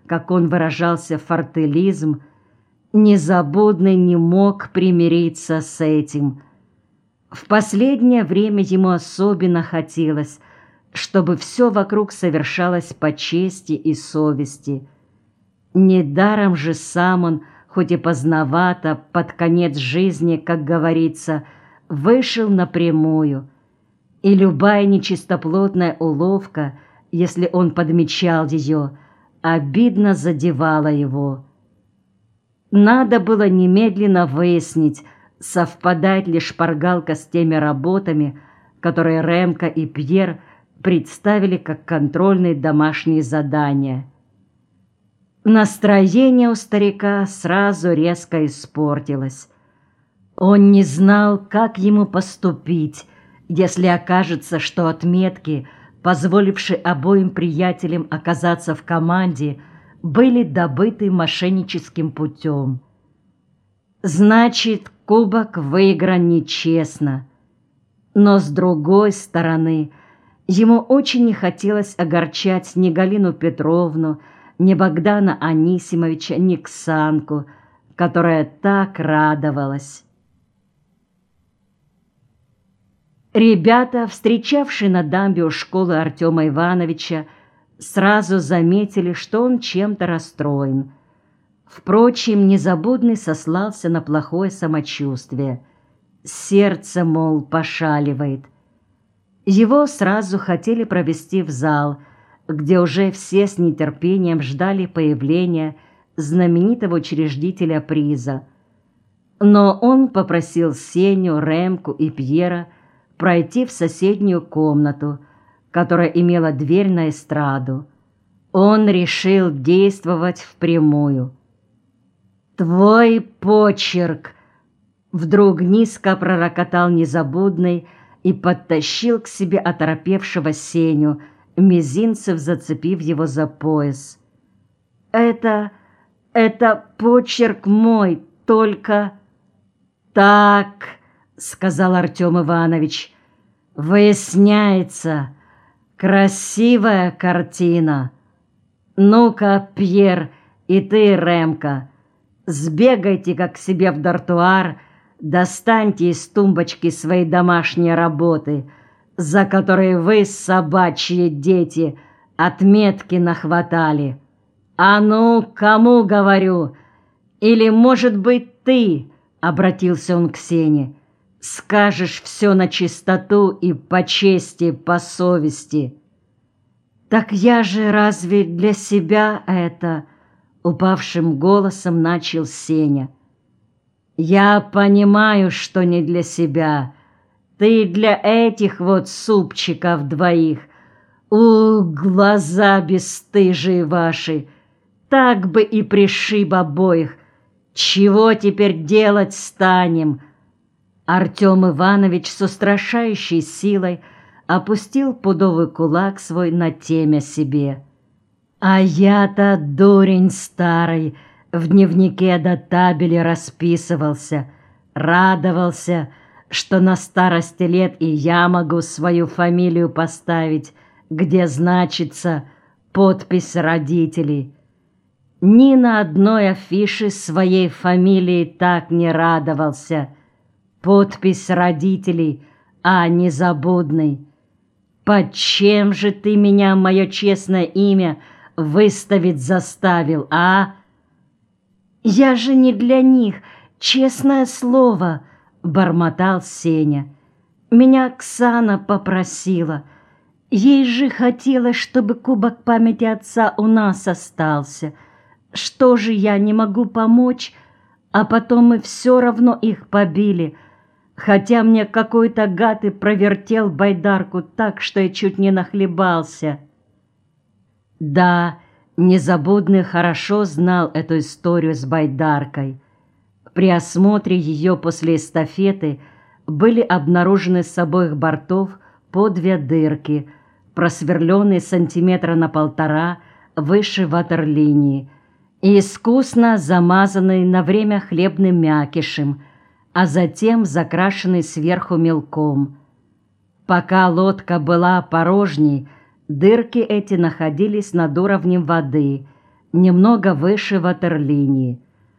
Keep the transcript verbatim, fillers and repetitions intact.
как он выражался, фортелизм, Незабудный не мог примириться с этим. В последнее время ему особенно хотелось, чтобы все вокруг совершалось по чести и совести. Недаром же сам он, хоть и поздновато, под конец жизни, как говорится, вышел напрямую, и любая нечистоплотная уловка, если он подмечал ее, обидно задевала его. Надо было немедленно выяснить, совпадает ли шпаргалка с теми работами, которые Ремка и Пьер представили как контрольные домашние задания. Настроение у старика сразу резко испортилось. Он не знал, как ему поступить, если окажется, что отметки, позволившие обоим приятелям оказаться в команде, были добыты мошенническим путем. Значит, кубок выигран нечестно. Но, с другой стороны, ему очень не хотелось огорчать ни Галину Петровну, ни Богдана Анисимовича, ни Ксанку, которая так радовалась. Ребята, встречавшие на дамбе у школы Артема Ивановича, сразу заметили, что он чем-то расстроен. Впрочем, Незабудный сослался на плохое самочувствие. Сердце, мол, пошаливает. Его сразу хотели провести в зал, где уже все с нетерпением ждали появления знаменитого учредителя приза. Но он попросил Сеню, Ремку и Пьера пройти в соседнюю комнату, которая имела дверь на эстраду. Он решил действовать впрямую. «Твой почерк!» Вдруг низко пророкотал Незабудный и подтащил к себе оторопевшего Сеню, мизинцев зацепив его за пояс. «Это... это почерк мой, только...» «Так», — сказал Артем Иванович, — «выясняется, красивая картина. Ну-ка, Пьер, и ты, Ремка, сбегайте-ка к себе в дартуар, достаньте из тумбочки свои домашние работы, за которые вы, собачьи дети, отметки нахватали. А ну, кому говорю? Или, может быть, ты, — обратился он к Сене, — скажешь все на чистоту и по чести, по совести». «Так я же разве для себя это?» — упавшим голосом начал Сеня. «Я понимаю, что не для себя. Ты для этих вот супчиков двоих. У, глаза бесстыжие ваши! Так бы и пришиб обоих. Чего теперь делать станем?» Артем Иванович с устрашающей силой опустил пудовый кулак свой на темя себе. «А я-то, дурень старый, в дневнике до табели расписывался, радовался, что на старости лет и я могу свою фамилию поставить, где значится подпись родителей. Ни на одной афише своей фамилии так не радовался. Подпись родителей, а Незабудный. Под чем же ты меня, мое честное имя, выставить заставил, а?» «Я же не для них, честное слово», — бормотал Сеня. «Меня Оксана попросила. Ей же хотелось, чтобы кубок памяти отца у нас остался. Что же я не могу помочь? А потом мы все равно их побили, хотя мне какой-то гад и провертел байдарку так, что я чуть не нахлебался». Да, Незабудный хорошо знал эту историю с байдаркой. При осмотре ее после эстафеты были обнаружены с обоих бортов по две дырки, просверленные сантиметра на полтора выше ватерлинии и искусно замазанные на время хлебным мякишем, а затем закрашенный сверху мелком. Пока лодка была порожней, дырки эти находились над уровнем воды, немного выше ватерлинии.